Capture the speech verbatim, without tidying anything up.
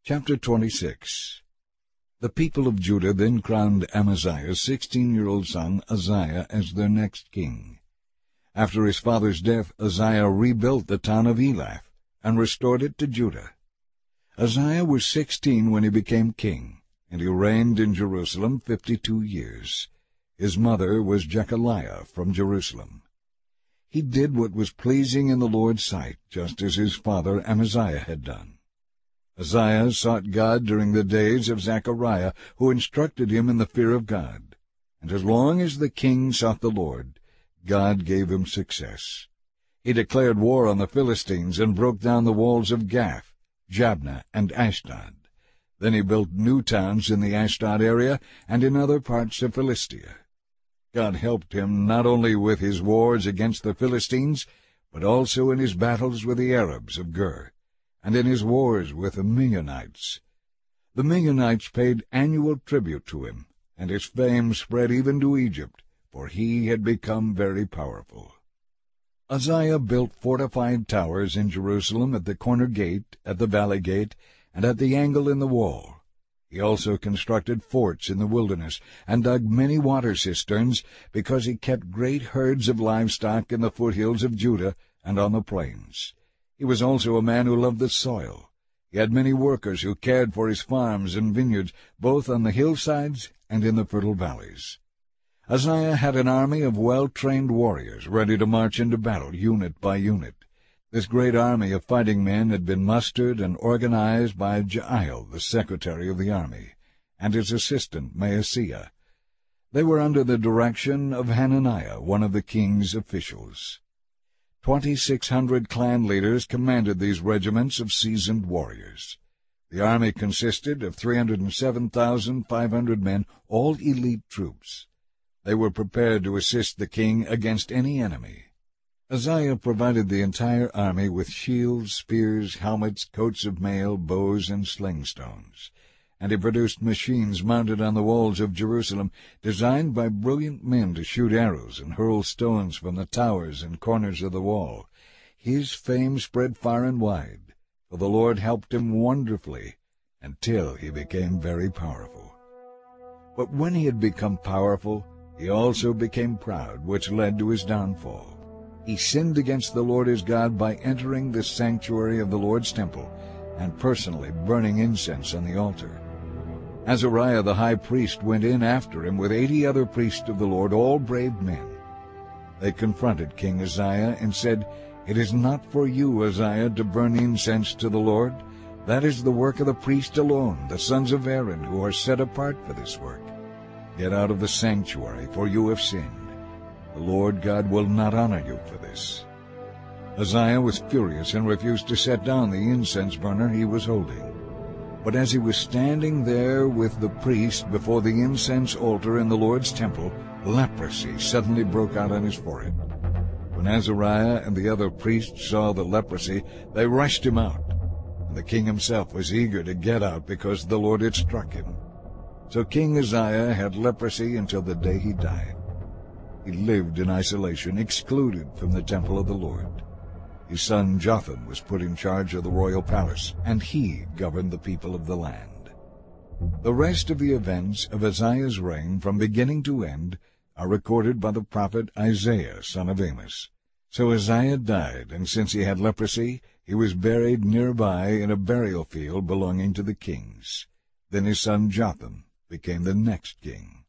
Chapter twenty-six. The people of Judah then crowned Amaziah's sixteen-year-old son Uzziah as their next king. After his father's death, Uzziah rebuilt the town of Elath and restored it to Judah. Uzziah was sixteen when he became king, and he reigned in Jerusalem fifty-two years. His mother was Jechaliah from Jerusalem. He did what was pleasing in the Lord's sight, just as his father Amaziah had done. Uzziah sought God during the days of Zechariah, who instructed him in the fear of God. And as long as the king sought the Lord, God gave him success. He declared war on the Philistines and broke down the walls of Gath, Jabneh, and Ashdod. Then he built new towns in the Ashdod area and in other parts of Philistia. God helped him not only with his wars against the Philistines, but also in his battles with the Arabs of Gur, and in his wars with the Midianites. The Midianites paid annual tribute to him, and his fame spread even to Egypt, for he had become very powerful. Uzziah built fortified towers in Jerusalem at the corner gate, at the valley gate, and at the angle in the wall. He also constructed forts in the wilderness, and dug many water cisterns, because he kept great herds of livestock in the foothills of Judah and on the plains. He was also a man who loved the soil. He had many workers who cared for his farms and vineyards, both on the hillsides and in the fertile valleys. Uzziah had an army of well-trained warriors ready to march into battle, unit by unit. This great army of fighting men had been mustered and organized by Jael, the secretary of the army, and his assistant Maaseiah. They were under the direction of Hananiah, one of the king's officials. Twenty-six hundred clan leaders commanded these regiments of seasoned warriors. The army consisted of three hundred seven thousand five hundred men, all elite troops. They were prepared to assist the king against any enemy. Uzziah provided the entire army with shields, spears, helmets, coats of mail, bows, and sling stones. And he produced machines mounted on the walls of Jerusalem, designed by brilliant men to shoot arrows and hurl stones from the towers and corners of the wall. His fame spread far and wide, for the Lord helped him wonderfully, until he became very powerful. But when he had become powerful, he also became proud, which led to his downfall. He sinned against the Lord his God by entering the sanctuary of the Lord's temple and personally burning incense on the altar. Azariah the high priest went in after him with eighty other priests of the Lord, all brave men. They confronted King Uzziah and said, "It is not for you, Uzziah, to burn incense to the Lord. That is the work of the priest alone, the sons of Aaron, who are set apart for this work. Get out of the sanctuary, for you have sinned. The Lord God will not honor you for this." Uzziah was furious and refused to set down the incense burner he was holding. But as he was standing there with the priest before the incense altar in the Lord's temple, leprosy suddenly broke out on his forehead. When Azariah and the other priests saw the leprosy, they rushed him out. And the king himself was eager to get out because the Lord had struck him. So King Uzziah had leprosy until the day he died. He lived in isolation, excluded from the temple of the Lord. His son Jotham was put in charge of the royal palace, and he governed the people of the land. The rest of the events of Uzziah's reign from beginning to end are recorded by the prophet Isaiah, son of Amos. So Uzziah died, and since he had leprosy, he was buried nearby in a burial field belonging to the kings. Then his son Jotham became the next king.